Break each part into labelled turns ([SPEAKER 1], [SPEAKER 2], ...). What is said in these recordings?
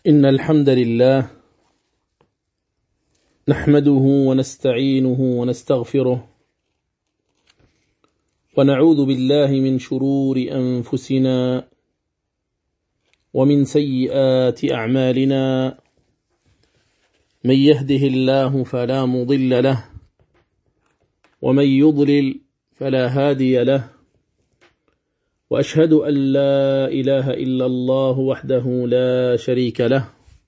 [SPEAKER 1] إن الحمد لله نحمده ونستعينه ونستغفره ونعوذ بالله من شرور أنفسنا ومن سيئات أعمالنا. من يهده الله فلا مضل له ومن يضلل فلا هادي له، وأشهد أن لا إله إلا الله وحده لا شريك له،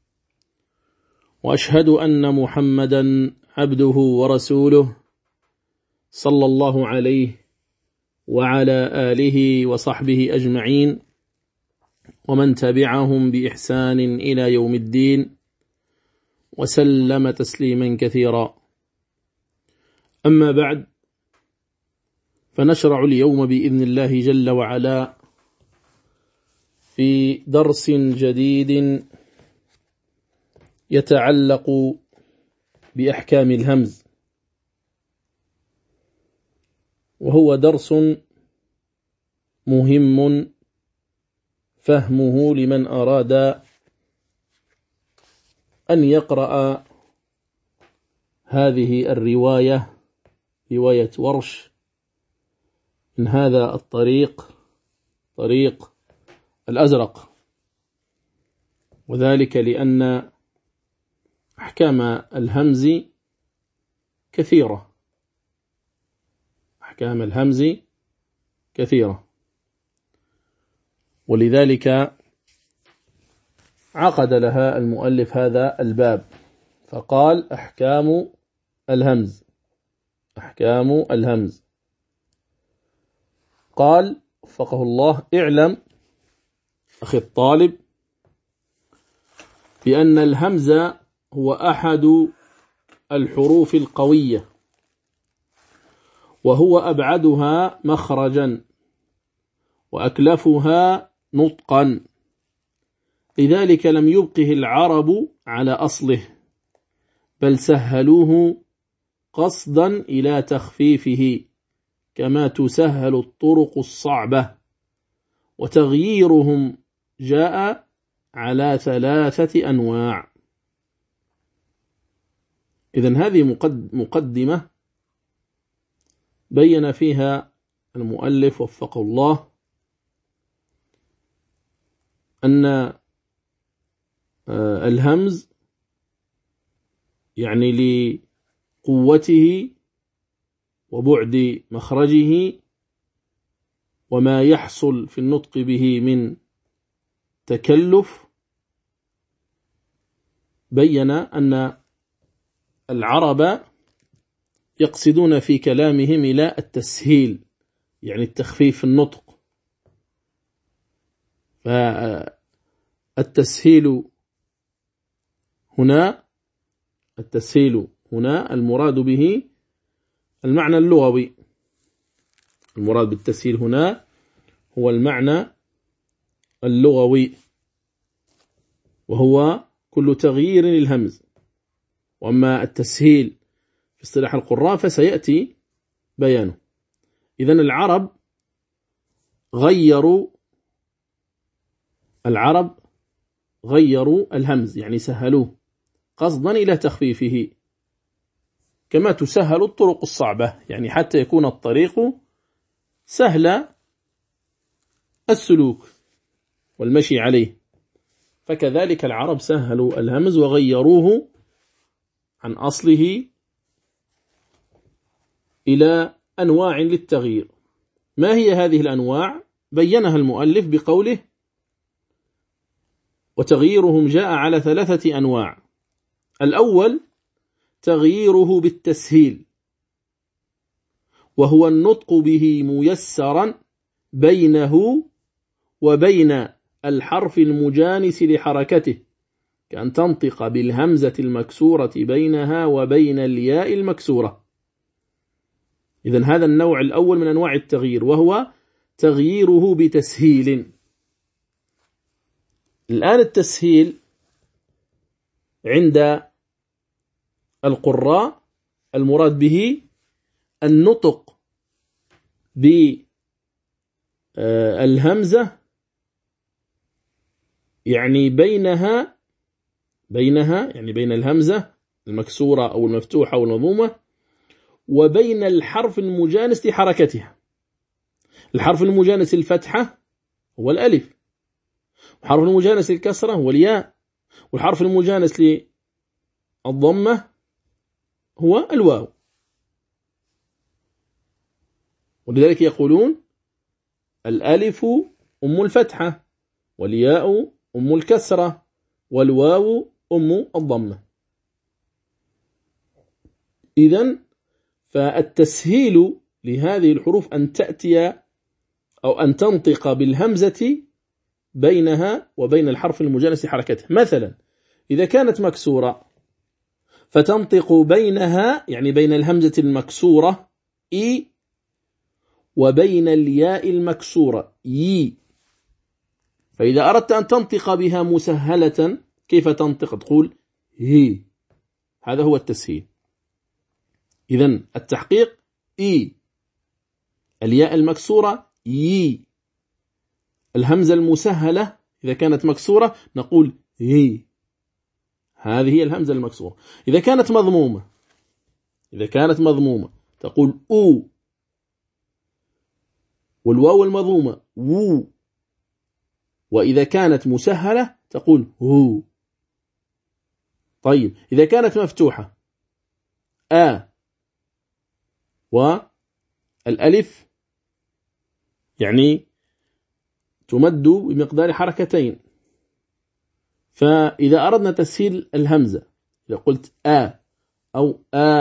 [SPEAKER 1] وأشهد أن محمدا عبده ورسوله صلى الله عليه وعلى آله وصحبه أجمعين ومن تبعهم بإحسان إلى يوم الدين وسلم تسليما كثيرا. أما بعد، فنشرع اليوم بإذن الله جل وعلا في درس جديد يتعلق بأحكام الهمز، وهو درس مهم فهمه لمن أراد أن يقرأ هذه الرواية، رواية ورش، من هذا الطريق، طريق الأزرق، وذلك لأن أحكام الهمز كثيرة، أحكام الهمز كثيرة، ولذلك عقد لها المؤلف هذا الباب فقال: أحكام الهمز. أحكام الهمز. قال وفقه الله: اعلم أخي الطالب بأن الهمز هو أحد الحروف القوية، وهو أبعدها مخرجا وأكلفها نطقا، لذلك لم يبقه العرب على أصله، بل سهلوه قصدا إلى تخفيفه، كما تسهل الطرق الصعبة، وتغييرهم جاء على 3 أنواع. إذن هذه مقدمة بين فيها المؤلف وفقه الله أن الهمز يعني لقوته وبعد مخرجه وما يحصل في النطق به من تكلف، بين أن العرب يقصدون في كلامهم إلى التسهيل، يعني التخفيف النطق. فالتسهيل هنا المراد به المعنى اللغوي، المراد بالتسهيل هنا هو المعنى اللغوي، وهو كل تغيير للهمز. وأما التسهيل في اصطلاح القراء فسيأتي بيانه. إذن العرب غيروا الهمز، يعني سهلوه قصدا إلى تخفيفه، كما تسهل الطرق الصعبة، يعني حتى يكون الطريق سهل السلوك والمشي عليه، فكذلك العرب سهلوا الهمز وغيروه عن أصله إلى أنواع للتغيير. ما هي هذه الأنواع؟ بينها المؤلف بقوله: وتغييرهم جاء على 3 أنواع. الأول تغييره بالتسهيل، وهو النطق به ميسرا بينه وبين الحرف المجانس لحركته، كأن تنطق بالهمزة المكسورة بينها وبين الياء المكسورة. إذن هذا النوع الأول من أنواع التغيير، وهو تغييره بتسهيل. الآن التسهيل عند القراء المراد به النطق بالهمزة يعني بينها بينها يعني بين الهمزة المكسورة أو المفتوحة أو المضمومة وبين الحرف المجانس لحركتها. الحرف المجانس الفتحة هو الألف، والحرف المجانس للكسرة هو الياء، والحرف المجانس للضمة هو الواو. ولذلك يقولون الألف أم الفتحة، والياء أم الكسرة، والواو أم الضمة. إذن فالتسهيل لهذه الحروف أن تأتي أو أن تنطق بالهمزة بينها وبين الحرف المجانس حركته. مثلا إذا كانت مكسورة فتنطق بينها يعني بين الهمزة المكسورة إي وبين الياء المكسورة يي. فإذا أردت أن تنطق بها مسهلة كيف تنطق؟ تقول هي. هذا هو التسهيل. إذن التحقيق إي، الياء المكسورة يي، الهمزة المسهلة إذا كانت مكسورة نقول هي. هذه هي الهمزة المكسورة. إذا كانت مضمومة تقول أو، والواو المضمومة وو، وإذا كانت مسهلة تقول هو. طيب إذا كانت مفتوحة والألف يعني تمد بمقدار حركتين، فإذا أردنا تسهيل الهمزة إذا قلت أو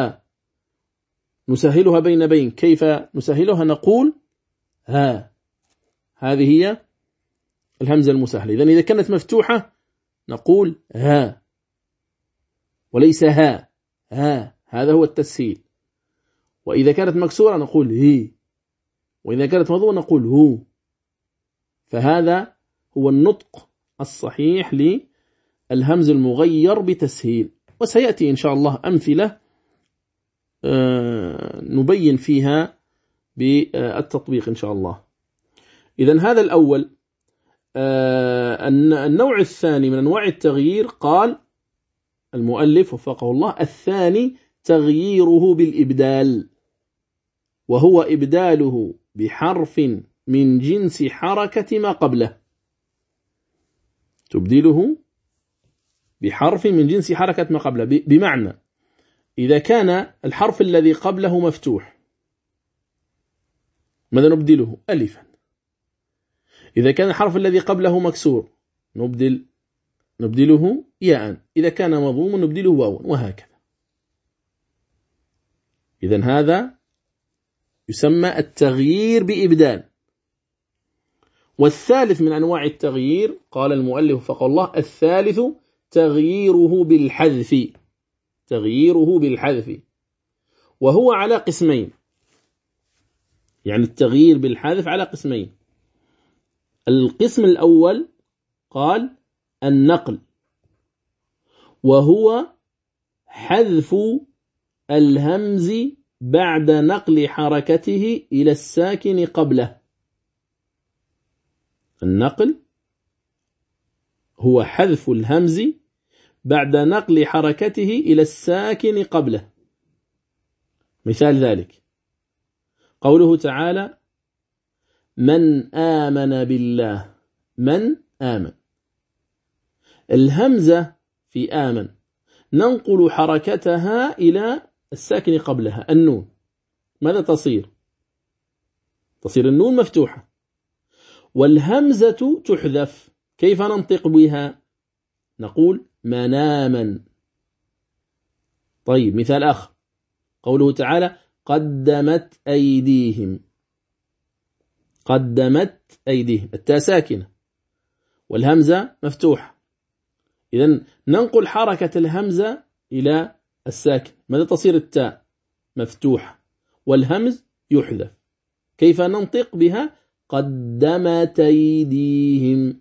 [SPEAKER 1] نسهلها بين كيف نسهلها؟ نقول ها. هذه هي الهمزة المسهلة. إذا كانت مفتوحة نقول ها وليس ها. هذا هو التسهيل. وإذا كانت مكسورة نقول هي، وإذا كانت مضمومة نقول هو. فهذا هو النطق الصحيح للهمز المغير بتسهيل. وسيأتي إن شاء الله أمثلة نبين فيها بالتطبيق إن شاء الله. إذن هذا الأول. النوع الثاني من أنواع التغيير قال المؤلف وفقه الله الثاني تغييره بالإبدال، وهو إبداله بحرف من جنس حركة ما قبله. تبديله بحرف من جنس حركة ما قبله، بمعنى إذا كان الحرف الذي قبله مفتوح ماذا نبدله؟ ألفا. إذا كان الحرف الذي قبله مكسور نبدله ياء. إذا كان مضموم نبدله واوا، وهكذا. إذن هذا يسمى التغيير بإبدال. والثالث من أنواع التغيير قال المؤلف وفقه الله الثالث تغييره بالحذف، وهو على قسمين. يعني التغيير بالحذف على قسمين. القسم الأول قال النقل، وهو حذف الهمز بعد نقل حركته إلى الساكن قبله. النقل هو حذف الهمز بعد نقل حركته إلى الساكن قبله. مثال ذلك قوله تعالى من آمن بالله. من آمن، الهمزة في آمن ننقل حركتها إلى الساكن قبلها النون. ماذا تصير؟ تصير النون مفتوحة والهمزة تحذف. كيف ننطق بها؟ نقول مناما. طيب مثال آخر قوله تعالى قدمت أيديهم. قدمت أيديهم، التاء ساكنة والهمزة مفتوحة. إذن ننقل حركة الهمزة إلى الساكن. ماذا تصير؟ التاء مفتوحة والهمز يحذف. كيف ننطق بها؟ قدمت أيديهم.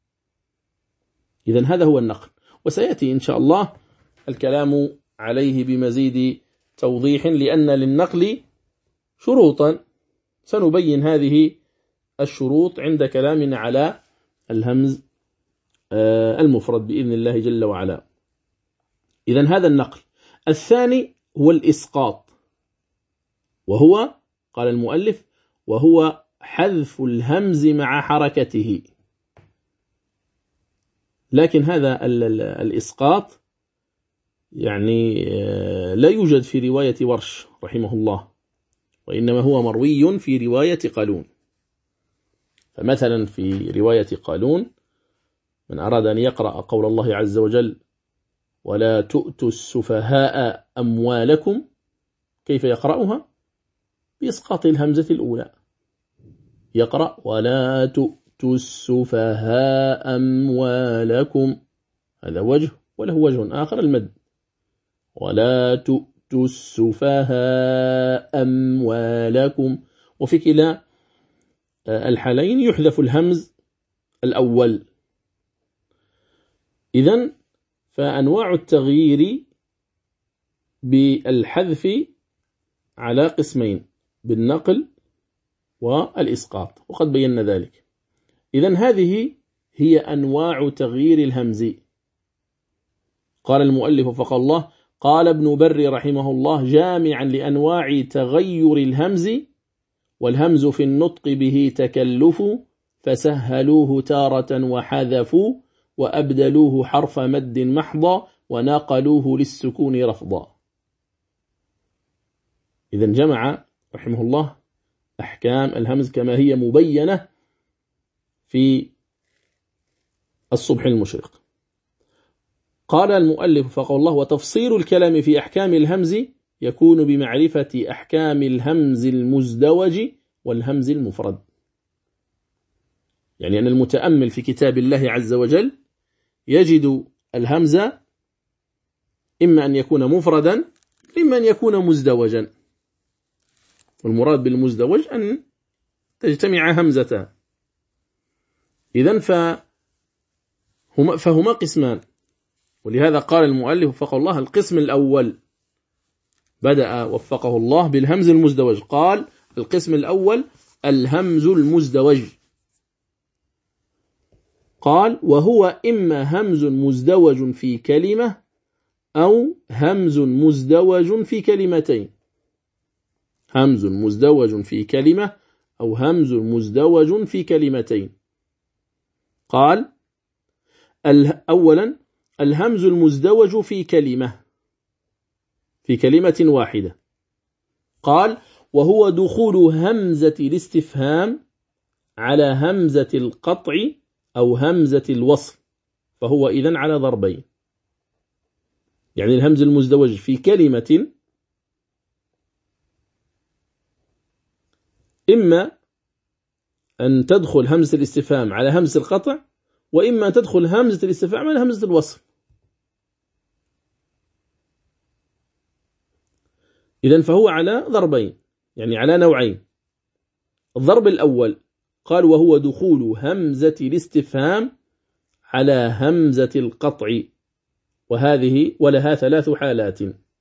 [SPEAKER 1] إذن هذا هو النقل، وسيأتي إن شاء الله الكلام عليه بمزيد توضيح، لأن للنقل شروطا سنبين هذه الشروط عند كلامنا على الهمز المفرد بإذن الله جل وعلا. إذن هذا النقل. الثاني هو الإسقاط، وهو قال المؤلف وهو حذف الهمز مع حركته. لكن هذا الإسقاط يعني لا يوجد في رواية ورش رحمه الله، وإنما هو مروي في رواية قالون. فمثلا في رواية قالون من أراد أن يقرأ قول الله عز وجل ولا تؤتوا السفهاء أموالكم، كيف يقرأها؟ بإسقاط الهمزة الأولى، يقرأ ولا تؤتوا السفهاء أموالكم، هذا وجه، وله وجه آخر المد، ولا تؤتوا السفهاء أموالكم. وفي كلا الحالين يحذف الهمز الأول. إذن فأنواع التغيير بالحذف على قسمين، بالنقل والإسقاط، وقد بينا ذلك. إذن هذه هي أنواع تغيير الهمز. قال المؤلف وفق الله قال ابن بر رحمه الله جامعا لأنواع تغير الهمز: والهمز في النطق به تكلف، فسهلوه تارة وحذفوا، وأبدلوه حرف مد محضا، وناقلوه للسكون رفضا. إذن جمع رحمه الله أحكام الهمز كما هي مبينة في الصبح المشرق. قال المؤلف فقال الله وتفصيل الكلام في أحكام الهمز يكون بمعرفة أحكام الهمز المزدوج والهمز المفرد. يعني أن المتأمل في كتاب الله عز وجل يجد الهمز إما أن يكون مفردا إما أن يكون مزدوجا، والمراد بالمزدوج أن تجتمع همزتان. إذن فهما قسمان، ولهذا قال المؤلف وفقه الله القسم الأول بدأ وفقه الله بالهمز المزدوج، قال القسم الأول الهمز المزدوج، قال وهو إما همز مزدوج في كلمة أو همز مزدوج في كلمتين، همز مزدوج في كلمة أو همز مزدوج في كلمتين. قال أولا الهمز المزدوج في كلمة، في كلمة واحدة، قال وهو دخول همزة الاستفهام على همزة القطع أو همزة الوصل، فهو إذن على ضربين. يعني الهمز المزدوج في كلمة إما أن تدخل همزة الاستفهام على همزة القطع، وإما أن تدخل همزة الاستفهام على همزة الوصل. إذن فهو على ضربين، يعني على نوعين. الضرب الأول قال وهو دخول همزة الاستفهام على همزة القطع، وهذه ولها 3 حالات: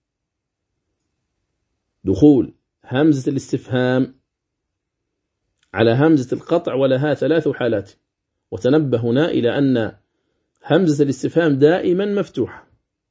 [SPEAKER 1] دخول همزة الاستفهام على همزة القطع ولها 3 حالات. وتنبه هنا إلى أن همزة الاستفهام دائما مفتوحة،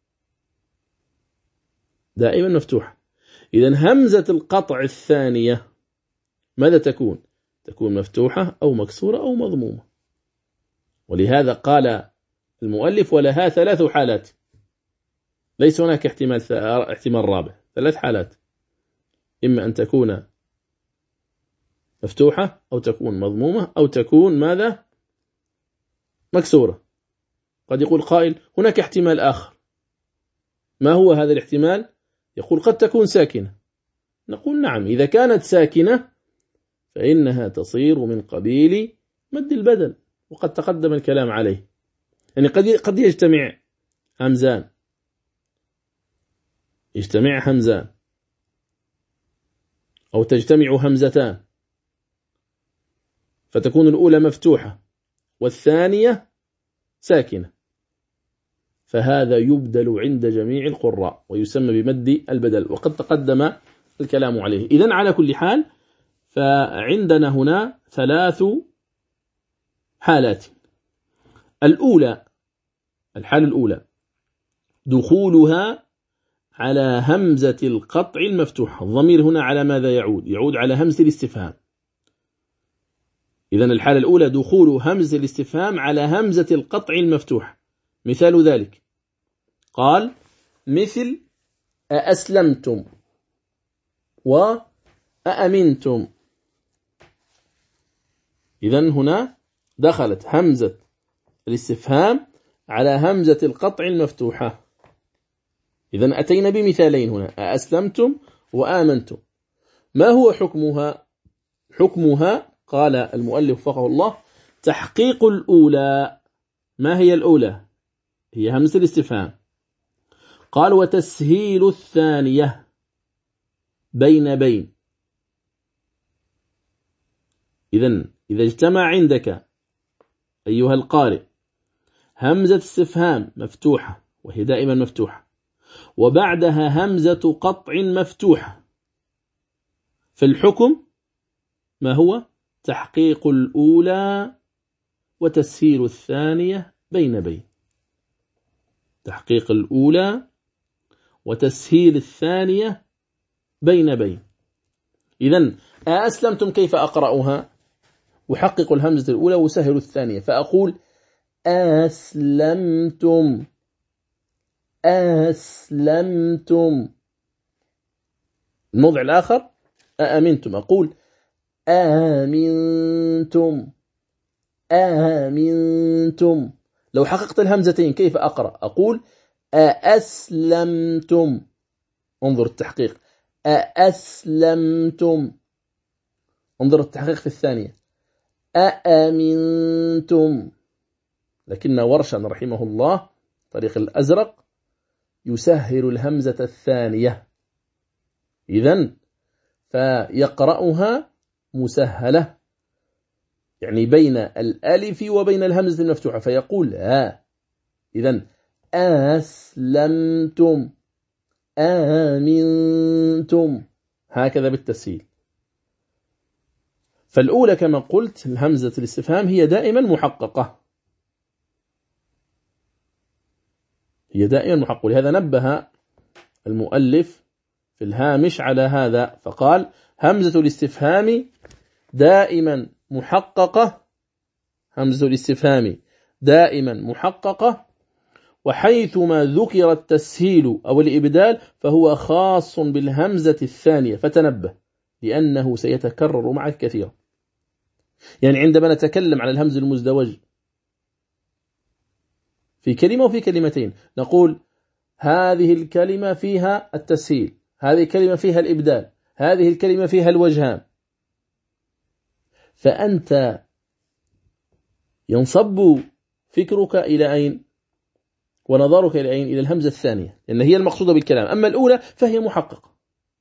[SPEAKER 1] دائما مفتوحة. إذن همزة القطع الثانية ماذا تكون؟ تكون مفتوحة أو مكسورة أو مضمومة. ولهذا قال المؤلف ولها 3 حالات، ليس هناك احتمال رابع، 3 حالات: إما أن تكون مفتوحة أو تكون مضمومة أو تكون ماذا؟ مكسورة. قد يقول قائل هناك احتمال آخر، ما هو هذا الاحتمال؟ يقول قد تكون ساكنة. نقول نعم، إذا كانت ساكنة فإنها تصير من قبيل مد البدل، وقد تقدم الكلام عليه. يعني قد يجتمع همزان، يجتمع همزان، أو تجتمع همزتان، فتكون الأولى مفتوحة والثانية ساكنة، فهذا يبدل عند جميع القراء ويسمى بمد البدل، وقد تقدم الكلام عليه. إذن على كل حال فعندنا هنا 3 حالات. الحالة الأولى دخولها على همزة القطع المفتوحة. الضمير هنا على ماذا يعود؟ يعود على همزة الاستفهام. إذن الحالة الأولى دخول همزة الاستفهام على همزة القطع المفتوحة. مثال ذلك قال مثل أأسلمتم وأأمنتم. إذن هنا دخلت همزة الاستفهام على همزة القطع المفتوحة. إذن أتينا بمثالين هنا، أأسلمتم وآمنتم. ما هو حكمها؟ حكمها قال المؤلف وفقه الله تحقيق الأولى. ما هي الأولى؟ هي همزة الاستفهام. قال وتسهيل الثانية بين. إذن إذا اجتمع عندك أيها القارئ همزة استفهام مفتوحة وهي دائما مفتوحة وبعدها همزة قطع مفتوحة، فالحكم ما هو؟ تحقيق الأولى وتسهيل الثانية بين. تحقيق الأولى وتسهيل الثانية بين. إذن أسلمتم كيف أقرأها؟ أحقق الهمزة الأولى وسهل الثانية، فأقول أسلمتم. الموضع الآخر أأمنتم، أقول آمنتم. لو حققت الهمزتين كيف أقرأ؟ أقول أأسلمتم. انظر التحقيق، أأسلمتم. انظر التحقيق في الثانية، أأمنتم. لكن ورشا رحمه الله طريق الأزرق يسهل الهمزة الثانية، إذن فيقرأها مسهلة، يعني بين الألف وبين الهمزة المفتوحة، فيقول إذن أسلمتم آمنتم، هكذا بالتسهيل. فالأولى كما قلت الهمزة الاستفهام هي دائما محققة، ولهذا نبه المؤلف في الهامش على هذا فقال همزة الاستفهام دائما محققة، همزة الاستفهام دائما محققة، وحيثما ذكر التسهيل أو الإبدال فهو خاص بالهمزة الثانية، فتنبه لأنه سيتكرر معك كثيرا. يعني عندما نتكلم عن الهمز المزدوج في كلمة وفي كلمتين نقول هذه الكلمة فيها التسهيل، هذه الكلمة فيها الإبدال، هذه الكلمة فيها الوجهان، فأنت ينصب فكرك إلى أين ونظرك إلى أين؟ إلى الهمزة الثانية، لأن هي المقصودة بالكلام، أما الأولى فهي محققة.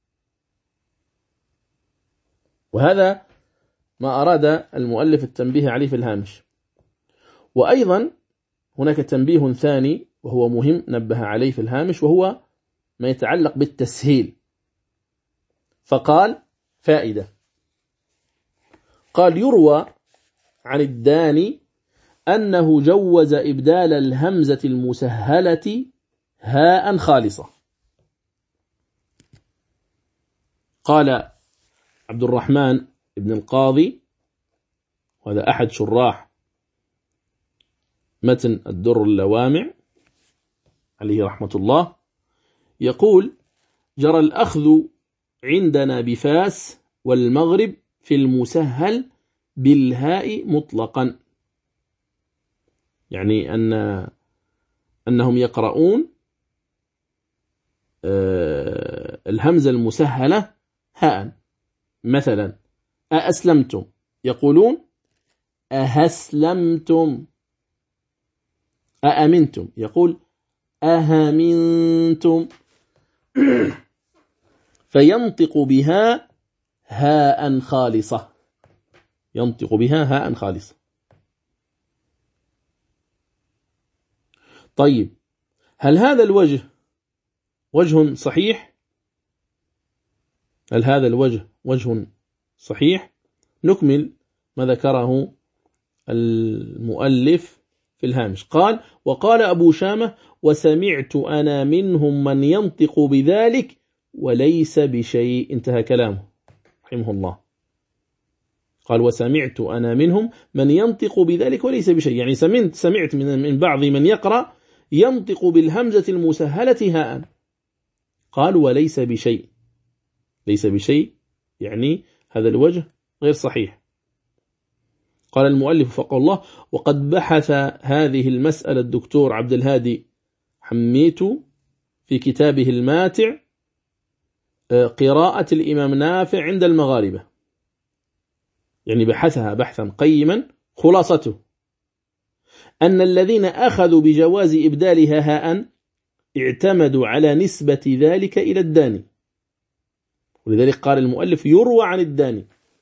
[SPEAKER 1] وهذا ما أراد المؤلف التنبيه عليه في الهامش. وأيضا هناك تنبيه ثاني وهو مهم نبه عليه في الهامش، وهو ما يتعلق بالتسهيل. فقال فائدة، قال يروى عن الداني أنه جوز إبدال الهمزة المسهلة هاء خالصة. قال عبد الرحمن ابن القاضي، وهذا أحد شراح متن الدر اللوامع عليه رحمة الله، يقول جرى الأخذ عندنا بفاس والمغرب في المسهل بالهاء مطلقا، يعني أنهم يقرؤون الهمزة المسهلة هاء. مثلا أأسلمتم يقولون أهسلمتم، أأمنتم يقول أهمنتم، فينطق بها هاء خالصة، ينطق بها هاء خالصة. طيب هل هذا الوجه وجه صحيح؟ هل هذا الوجه وجه صحيح؟ نكمل ما ذكره المؤلف في الهامش قال: وقال أبو شامة: وسمعت أنا منهم من ينطق بذلك وليس بشيء. انتهى كلامه رحمه الله. قال: وسمعت أنا منهم من ينطق بذلك وليس بشيء، يعني سمعت من بعض من يقرأ ينطق بالهمزة المسهلة هاء. قال: وليس بشيء، ليس بشيء يعني هذا الوجه غير صحيح. قال المؤلف فقال الله: وقد بحث هذه المسألة الدكتور عبد الهادي حميت في كتابه الماتع قراءة الإمام نافع عند المغاربة، يعني بحثها بحثا قيما. خلاصته أن الذين أخذوا بجواز إبدالها هاء اعتمدوا على نسبة ذلك إلى الداني، ولذلك قال المؤلف: يروى عن الداني.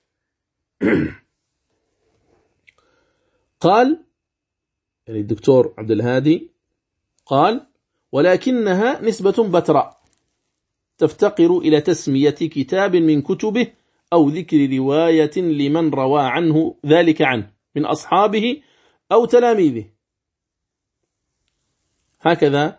[SPEAKER 1] قال يعني الدكتور عبد الهادي قال: ولكنها نسبة بتراء تفتقر إلى تسمية كتاب من كتبه أو ذكر رواية لمن روى عنه ذلك عنه من أصحابه أو تلاميذه. هكذا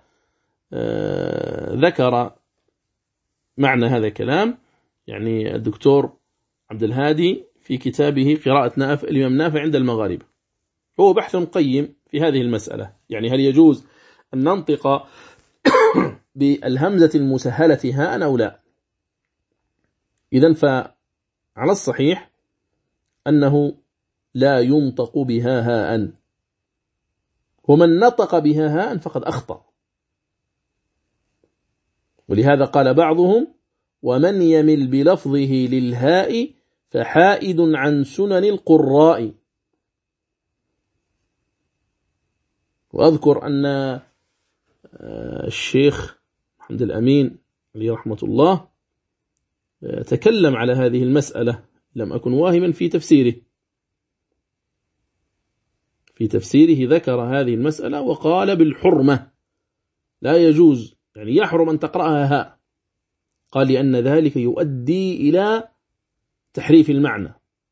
[SPEAKER 1] ذكر معنى هذا الكلام يعني الدكتور عبد الهادي في كتابه قراءة الإمام نافع عند المغاربة. هو بحث قيم في هذه المسألة، يعني هل يجوز أن ننطق بالهمزة المسهلة هاء أو لا. إذن فعلى الصحيح أنه لا ينطق بها هاء، ومن نطق بها هاء فقد أخطأ. ولهذا قال بعضهم: ومن يمل بلفظه للهاء فحائد عن سنن القراء. وأذكر أن الشيخ محمد الأمين عليه رحمة الله تكلم على هذه المسألة، لم أكن واهما في تفسيره ذكر هذه المسألة وقال بالحرمة، لا يجوز، يعني يحرم أن تقرأها هاء. قال: لأن ذلك يؤدي إلى تحريف المعنى.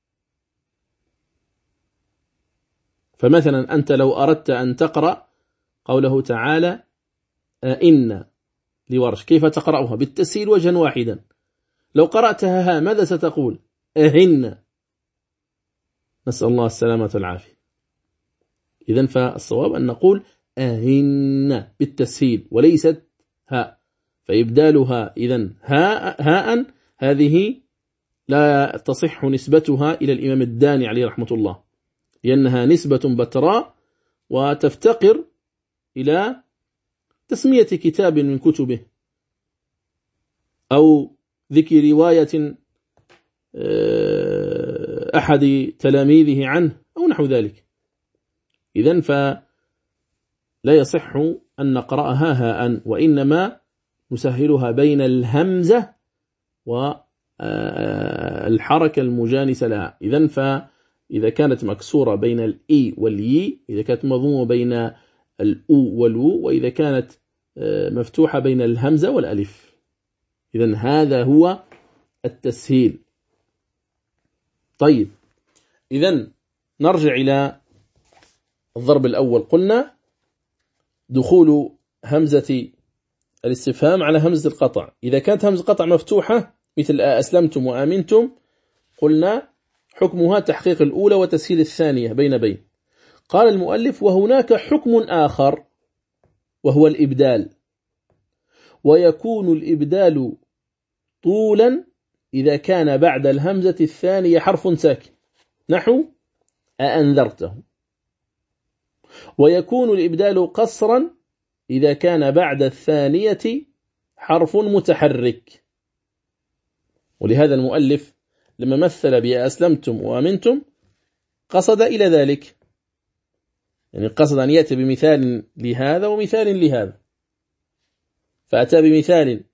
[SPEAKER 1] فمثلا أنت لو أردت أن تقرأ قوله تعالى إن لورش، كيف تقرأها؟ بالتسهيل وجها واحدا. لو قرأتها ها ماذا ستقول؟ أهن. نسأل الله السلامة والعافية. إذن فالصواب أن نقول أهن بالتسهيل وليست ها، فإبدالها إذن هاء هذه لا تصح نسبتها إلى الإمام الداني عليه رحمة الله، لأنها نسبة بتراء وتفتقر إلى تسمية كتاب من كتبه أو ذكر رواية أحد تلاميذه عنه أو نحو ذلك. إذن فلا يصح أن نقرأها هاء، وإنما نسهلها بين الهمزة والحركة المجانسة لها. إذن فإذا كانت مكسورة بين الإي واليي، إذا كانت مضمومة بين الأو والو، وإذا كانت مفتوحة بين الهمزة والألف. إذن هذا هو التسهيل. طيب، إذن نرجع إلى الضرب الأول. قلنا دخول همزة الاستفهام على همزة القطع. إذا كانت همزة القطع مفتوحة مثل أسلمتم وآمنتم، قلنا حكمها تحقيق الأولى وتسهيل الثانية بين. قال المؤلف: وهناك حكم آخر وهو الإبدال، ويكون الإبدال طولا إذا كان بعد الهمزة الثانية حرف ساكن نحو أأنذرته، ويكون الإبدال قصرا إذا كان بعد الثانية حرف متحرك. ولهذا المؤلف لما مثل بأسلمتم وآمنتم قصد إلى ذلك، يعني قصد أن يأتي بمثال لهذا ومثال لهذا، فأتى بمثال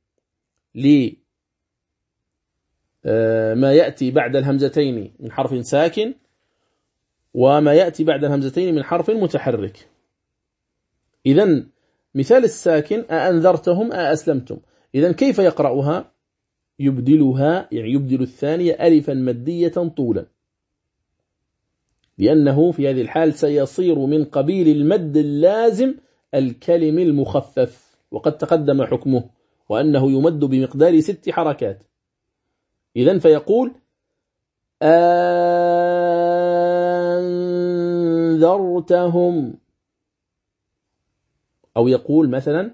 [SPEAKER 1] لما يأتي بعد الهمزتين من حرف ساكن وما يأتي بعد الهمزتين من حرف متحرك. إذن مثال الساكن أأنذرتهم أأسلمتم، إذن كيف يقرأها؟ يبدلها، يعني يبدل الثانية ألفا مدية طولا، لأنه في هذه الحال سيصير من قبيل المد اللازم الكلم المخفف، وقد تقدم حكمه وأنه يمد بمقدار 6 حركات. إذن فيقول أنذرتهم، أو يقول مثلا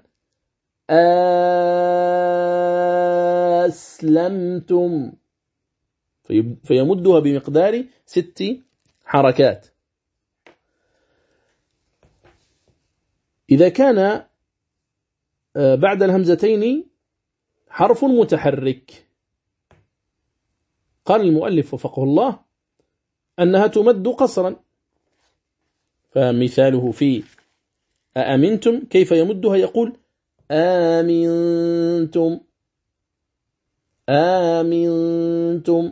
[SPEAKER 1] أسلمتم، فيمدها بمقدار 6 حركات. إذا كان بعد الهمزتين حرف متحرك، قال المؤلف وفقه الله أنها تمد قصرا، فمثاله في أأمنتم كيف يمدها؟ يقول آمنتم آمنتم.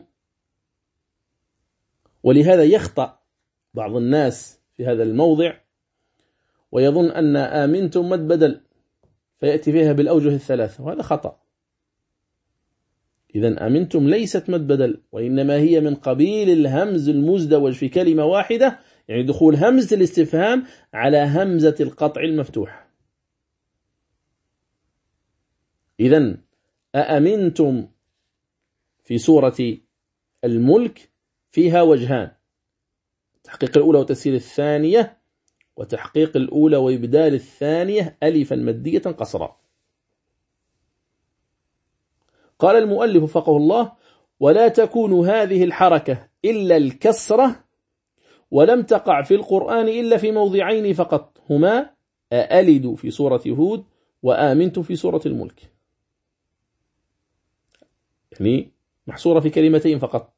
[SPEAKER 1] ولهذا يخطأ بعض الناس في هذا الموضع ويظن أن آمنتم مد بدل فيأتي فيها بالأوجه الثلاثة، وهذا خطأ. إذن آمنتم ليست مد بدل، وإنما هي من قبيل الهمز المزدوج في كلمة واحدة، يعني دخول همزة الاستفهام على همزة القطع المفتوح. إذن أأمنتم في سورة الملك فيها وجهان: تحقيق الأولى وتسهيل الثانية، وتحقيق الأولى وإبدال الثانية ألفا مدية قصرا. قال المؤلف وفقه الله: ولا تكون هذه الحركة إلا الكسرة، ولم تقع في القرآن إلا في موضعين فقط، هما أألد في سورة هود وآمنت في سورة الملك، يعني محصورة في كلمتين فقط،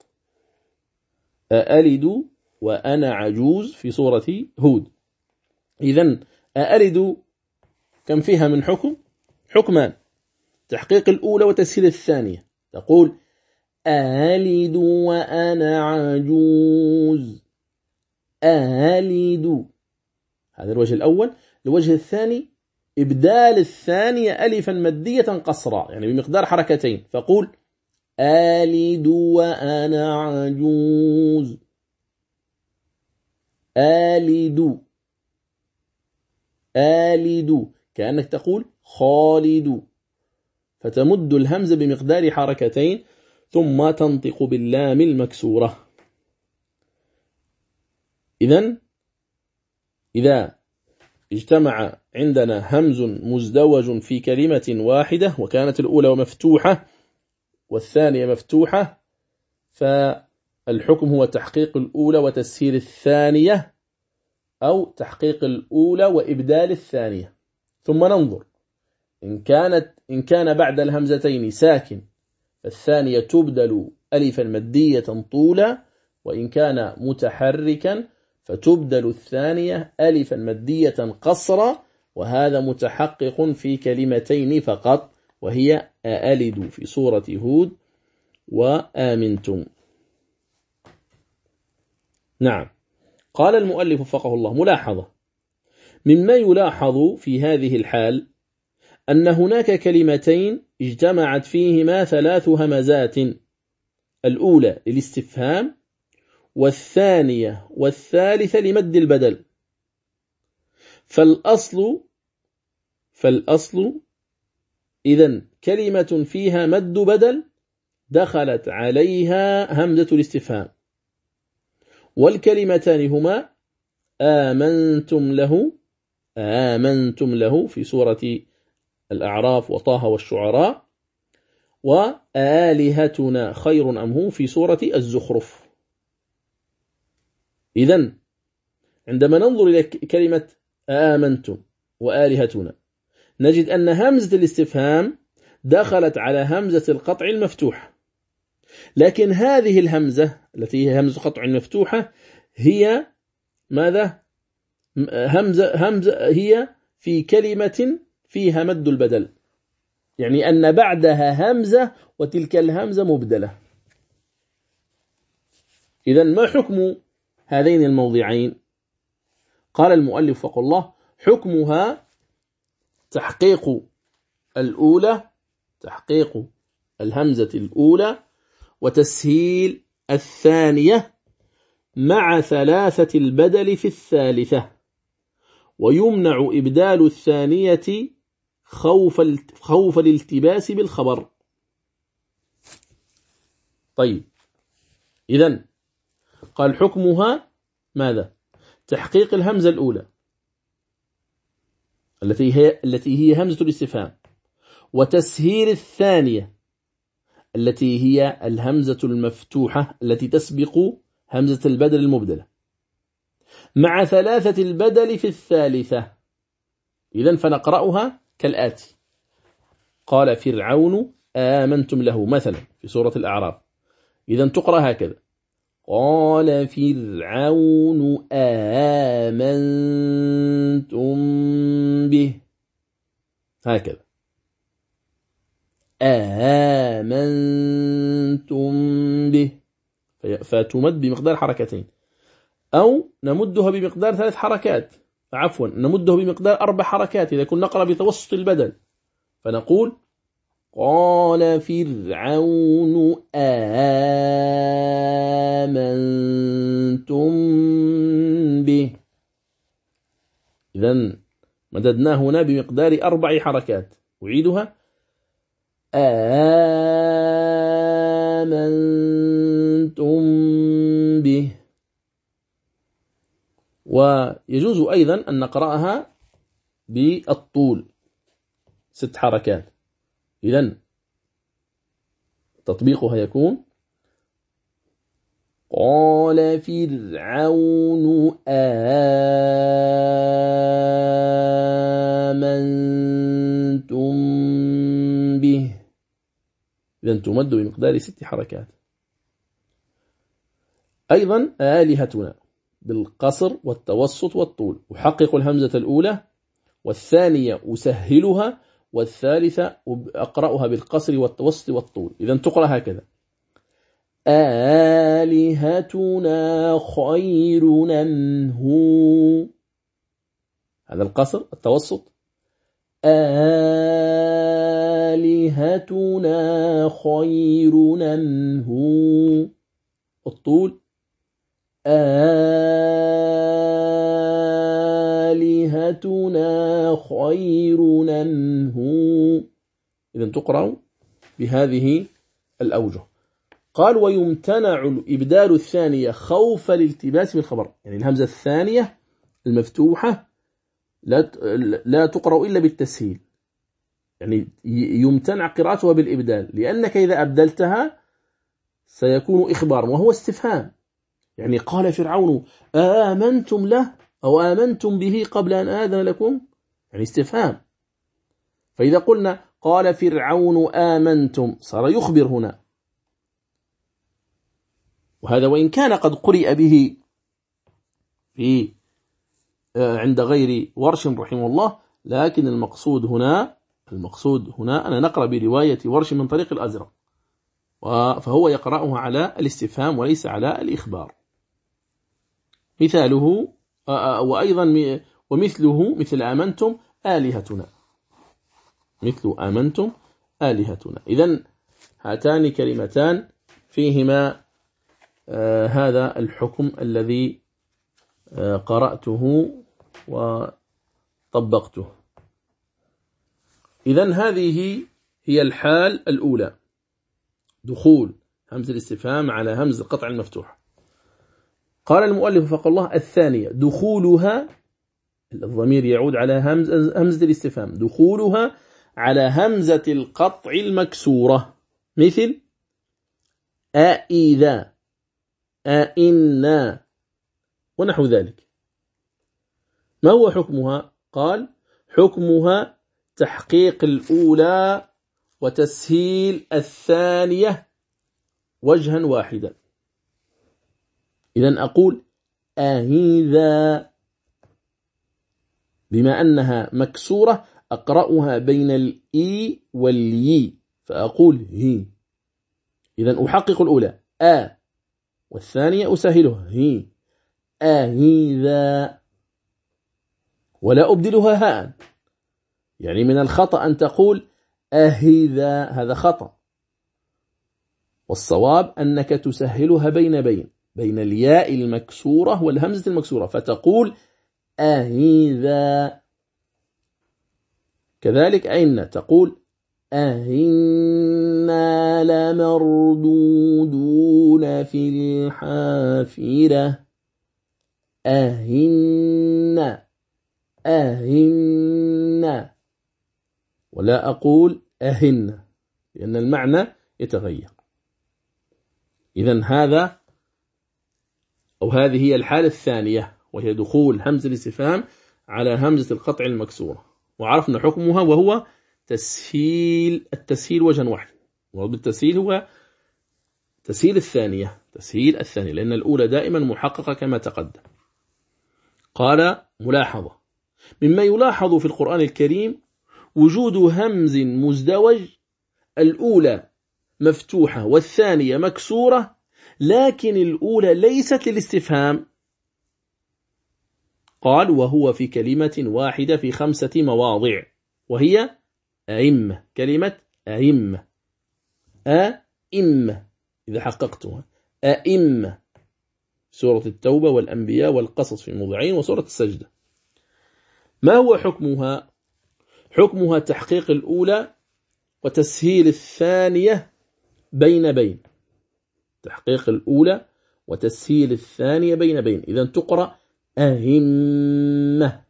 [SPEAKER 1] أألد وأنا عجوز في سورة هود. إذن أألد كم فيها من حكم؟ حكمان: تحقيق الأولى وتسهيل الثانية. تقول أألد وأنا عجوز، أألد، هذا الوجه الأول. الوجه الثاني إبدال الثانية ألفا مدية قصرا، يعني بمقدار حركتين، فقول آلد وأنا عجوز، آلد آلد، كأنك تقول خالد، فتمد الهمزة بمقدار حركتين ثم تنطق باللام المكسورة. إذن إذا اجتمع عندنا همز مزدوج في كلمة واحدة وكانت الأولى مفتوحة والثانية مفتوحة، فالحكم هو تحقيق الأولى وتسهيل الثانية، أو تحقيق الأولى وإبدال الثانية. ثم ننظر إن كان بعد الهمزتين ساكن فالثانية تبدل ألفا مدية طولا، وإن كان متحركا فتبدل الثانية ألفا مدية قصرا، وهذا متحقق في كلمتين فقط، وهي أألد في سورة هود وآمنتم. نعم. قال المؤلف وفقه الله: ملاحظة: مما يلاحظ في هذه الحال أن هناك كلمتين اجتمعت فيهما 3 همزات، الأولى للاستفهام، والثانية والثالثة لمد البدل. فالأصل إذن كلمة فيها مد بدل دخلت عليها همزة الاستفهام، والكلمتان هما آمنتم له في سورة الأعراف وطه والشعراء، وآلهتنا خير أم هو في سورة الزخرف. إذن عندما ننظر إلى كلمة آمنتم وآلهتنا نجد أن همزة الاستفهام دخلت على همزة القطع المفتوح، لكن هذه الهمزة التي هي همزة قطع مفتوحة هي ماذا؟ همزة هي في كلمة فيها مد البدل، يعني أن بعدها همزة وتلك الهمزة مبدلة. إذن ما حكم هذين الموضعين؟ قال المؤلف وفقه الله: حكمها تحقيق الأولى، تحقيق الهمزة الأولى، وتسهيل الثانية مع ثلاثة البدل في الثالثة، ويمنع إبدال الثانية خوف الالتباس بالخبر. طيب، إذن قال حكمها ماذا؟ تحقيق الهمزة الأولى التي هي همزة الاستفهام، وتسهيل الثانية التي هي الهمزة المفتوحة التي تسبق همزة البدل المبدلة، مع ثلاثة البدل في الثالثة. إذن فنقرأها كالآتي: قال فرعون آمنتم له مثلا في سورة الأعراف. إذن تقرأ هكذا: قال فرعون آمنتم به، هكذا آمنتم به، فتمد بمقدار حركتين، أو نمدها بمقدار 3 حركات، عفوا نمدها بمقدار 4 حركات إذا كنا نقرأ بتوسط البدل، فنقول قال فرعون آمنتم به. إذن مددنا هنا بمقدار 4 حركات. أعيدها: آمنتم به. ويجوز أيضا أن نقرأها بالطول 6 حركات. إذن تطبيقها يكون: قال فرعون آمنتم به. إذن تمد بمقدار 6 حركات. أيضا آلهتنا بالقصر والتوسط والطول، أحقق الهمزة الأولى، والثانية أسهلها، والثالثة أقرأها بالقصر والتوسط والطول. إذن تقرأ هكذا: آلهتنا خير أم هو، هذا القصر. التوسط: آلهتنا خير أم هو. الطول: آلهتنا خير أم هو. إذن تقرأ بهذه الأوجه. قال: ويمتنع الإبدال الثانية خوف الالتباس بالخبر، يعني الهمزة الثانية المفتوحة لا تقرأ إلا بالتسهيل، يعني يمتنع قراءتها بالإبدال، لأنك إذا أبدلتها سيكون إخبار وهو استفهام. يعني قال فرعون آمنتم له أو آمنتم به قبل أن آذن لكم، يعني استفهام. فإذا قلنا قال فرعون آمنتم صار يخبر هنا، وهذا وإن كان قد قرئ به في عند غير ورش رحمه الله، لكن المقصود هنا أنا نقرأ برواية ورش من طريق الأزرق، فهو يقرأه على الاستفهام وليس على الإخبار. مثاله وأيضا ومثله مثل آمنتم آلهتنا، مثل آمنتم آلهتنا. إذن هاتان كلمتان فيهما هذا الحكم الذي قرأته وطبقته. إذن هذه هي الحال الأولى، دخول همزة الاستفهام على همزة القطع المفتوح. قال المؤلف فقال الله: الثانية دخولها، الضمير يعود على همزة الاستفهام، دخولها على همزة القطع المكسورة، مثل أئذا، أئنا، ونحو ذلك. ما هو حكمها؟ قال: حكمها تحقيق الأولى وتسهيل الثانية وجها واحدا. إذن أقول أهذا، بما أنها مكسورة أقرأها بين الإي واليي فأقول هي. إذن أحقق الأولى والثانية أسهلها هي، أهذا، ولا أبدلها هاء. يعني من الخطأ أن تقول أهذا، هذا خطأ، والصواب أنك تسهلها بين بين الياء المكسورة والهمزة المكسورة، فتقول أهذا. كذلك أئن تقول أئنا لمردودون في الحافرة. أهن، ولا أقول أهن لأن المعنى يتغير. إذن هذا أو هذه هي الحالة الثانية، وهي دخول همزة الاستفهام على همزة القطع المكسورة، وعرفنا حكمها وهو التسهيل وجها واحد، وبالتسهيل هو تسهيل الثانية لأن الأولى دائما محققة كما تقدم. قال ملاحظة: مما يلاحظ في القرآن الكريم وجود همز مزدوج، الأولى مفتوحة والثانية مكسورة، لكن الأولى ليست للاستفهام. قال: وهو في كلمة واحدة في 5 مواضع، وهي أئمة. كلمة أئمة، إذا حققتها أئمة، سورة التوبة والأنبياء والقصص في موضعين، وسورة السجدة. ما هو حكمها؟ حكمها تحقيق الأولى وتسهيل الثانية بين تحقيق الأولى وتسهيل الثانية بين. إذن تقرأ أهمة.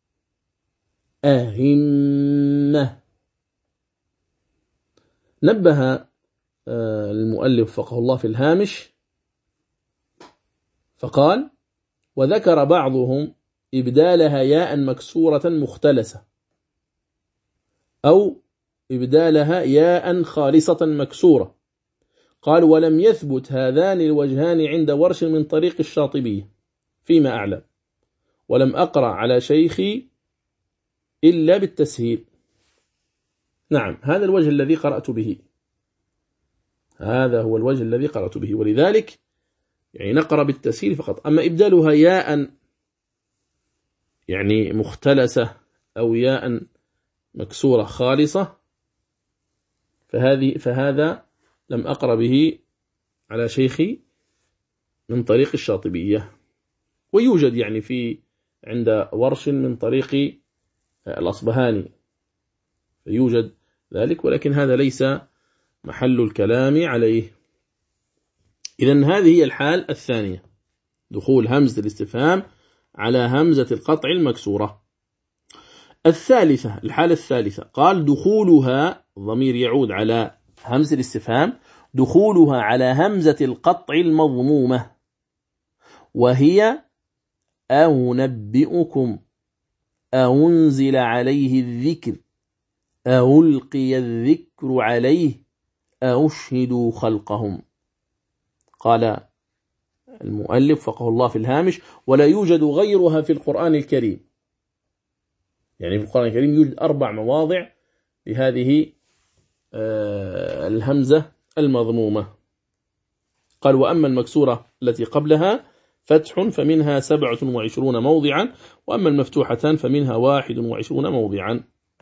[SPEAKER 1] نبه المؤلف فقه الله في الهامش فقال: وذكر بعضهم إبدالها ياء مكسورة مختلسة، أو إبدالها ياء خالصة مكسورة. قال: ولم يثبت هذان الوجهان عند ورش من طريق الشاطبية فيما أعلم، ولم أقرأ على شيخي إلا بالتسهيل. نعم، هذا الوجه الذي قرأت به، هذا هو الوجه الذي قرأت به، ولذلك يعني نقرأ بالتسهيل فقط. أما إبدالها ياء يعني مختلسة أو ياء مكسورة خالصة فهذا لم أقرأ به على شيخي من طريق الشاطبية، ويوجد يعني عند ورش من طريق الأصبهاني فيوجد ذلك، ولكن هذا ليس محل الكلام عليه. إذن هذه هي الحال الثانية، دخول همزة الاستفهام على همزة القطع المكسورة. الثالثة، الحالة الثالثة، قال: دخولها، ضمير يعود على همزة الاستفهام، دخولها على همزة القطع المضمومة، وهي أنبئكم، أنزل عليه الذكر، ألقي الذكر عليه، أشهدوا خلقهم. قال المؤلف فقه الله في الهامش: ولا يوجد غيرها في القرآن الكريم. يعني في القرآن الكريم يوجد 4 مواضع لهذه الهمزة المضمومة. قال: وأما المكسورة التي قبلها فتح فمنها 27 موضعا، وأما المفتوحتان فمنها 21 موضعا.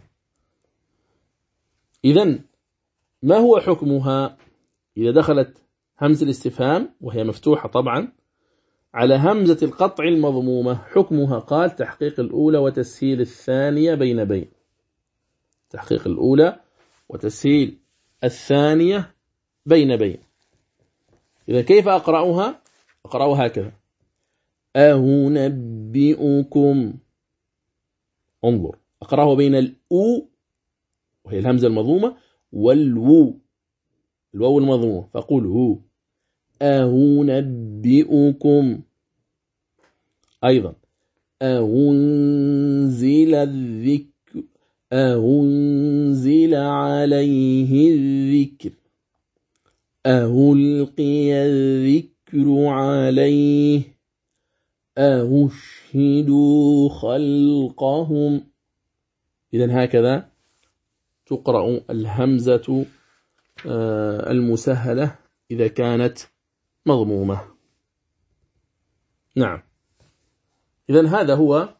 [SPEAKER 1] إذن ما هو حكمها إذا دخلت همزة الاستفهام وهي مفتوحة طبعا على همزة القطع المضمومة؟ حكمها قال: تحقيق الأولى وتسهيل الثانية بين. تحقيق الأولى وتسهيل الثانية بين. إذا كيف أقرأها؟ أقرأها هكذا: أنبئكم. انظر، أقرأه بين الأو وهي الهمزة المضمومة والواو، الواو المضمومة، فقل هو. أنبئكم. أيضا أنزل الذكر، أنزل عليه الذكر، ألقي الذكر عليه، أشهدوا خلقهم. إذن هكذا تقرأ الهمزة المسهلة إذا كانت مضمومة. نعم، إذن هذا هو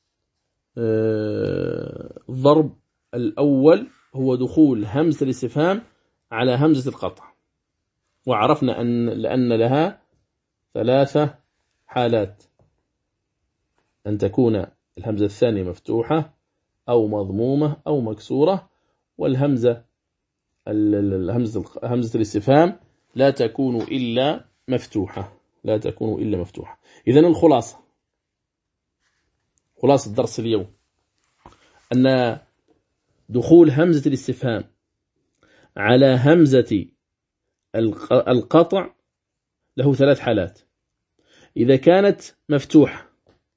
[SPEAKER 1] الضرب الأول، هو دخول همزة الاستفهام على همزة القطع. وعرفنا لأن لها 3 حالات: أن تكون الهمزة الثانية مفتوحة أو مضمومة أو مكسورة، والهمزة همزة الاستفهام لا تكون إلا مفتوحة، لا تكون إلا مفتوحة. إذن الخلاصة، خلاصة الدرس اليوم أن دخول همزة الاستفهام على همزة القطع له 3 حالات. إذا كانت مفتوحة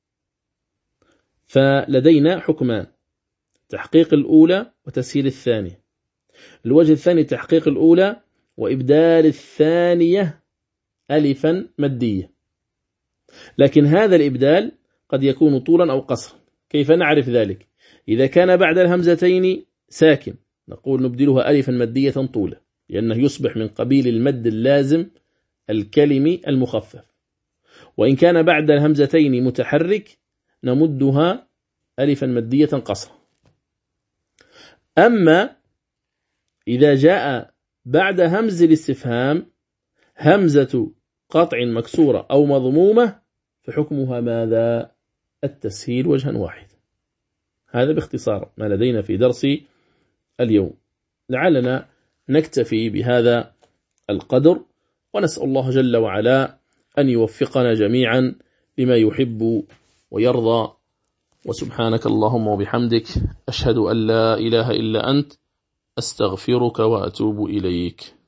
[SPEAKER 1] فلدينا حكمان: تحقيق الأولى وتسهيل الثانية. الوجه الثاني تحقيق الأولى وإبدال الثانية ألفا مادية، لكن هذا الإبدال قد يكون طولا أو قصرا. كيف نعرف ذلك؟ إذا كان بعد الهمزتين ساكن نقول نبدلها ألفا مادية طولا، لأنه يصبح من قبيل المد اللازم الكلمي المخفف. وإن كان بعد الهمزتين متحرك نمدها ألفا مادية قصرا. أما إذا جاء بعد همز الاستفهام همزة قطع مكسورة أو مضمومة فحكمها ماذا؟ التسهيل وجها واحد. هذا باختصار ما لدينا في درس اليوم. لعلنا نكتفي بهذا القدر، ونسأل الله جل وعلا أن يوفقنا جميعا لما يحب ويرضى. وسبحانك اللهم وبحمدك، أشهد أن لا إله إلا أنت، أستغفرك وأتوب إليك.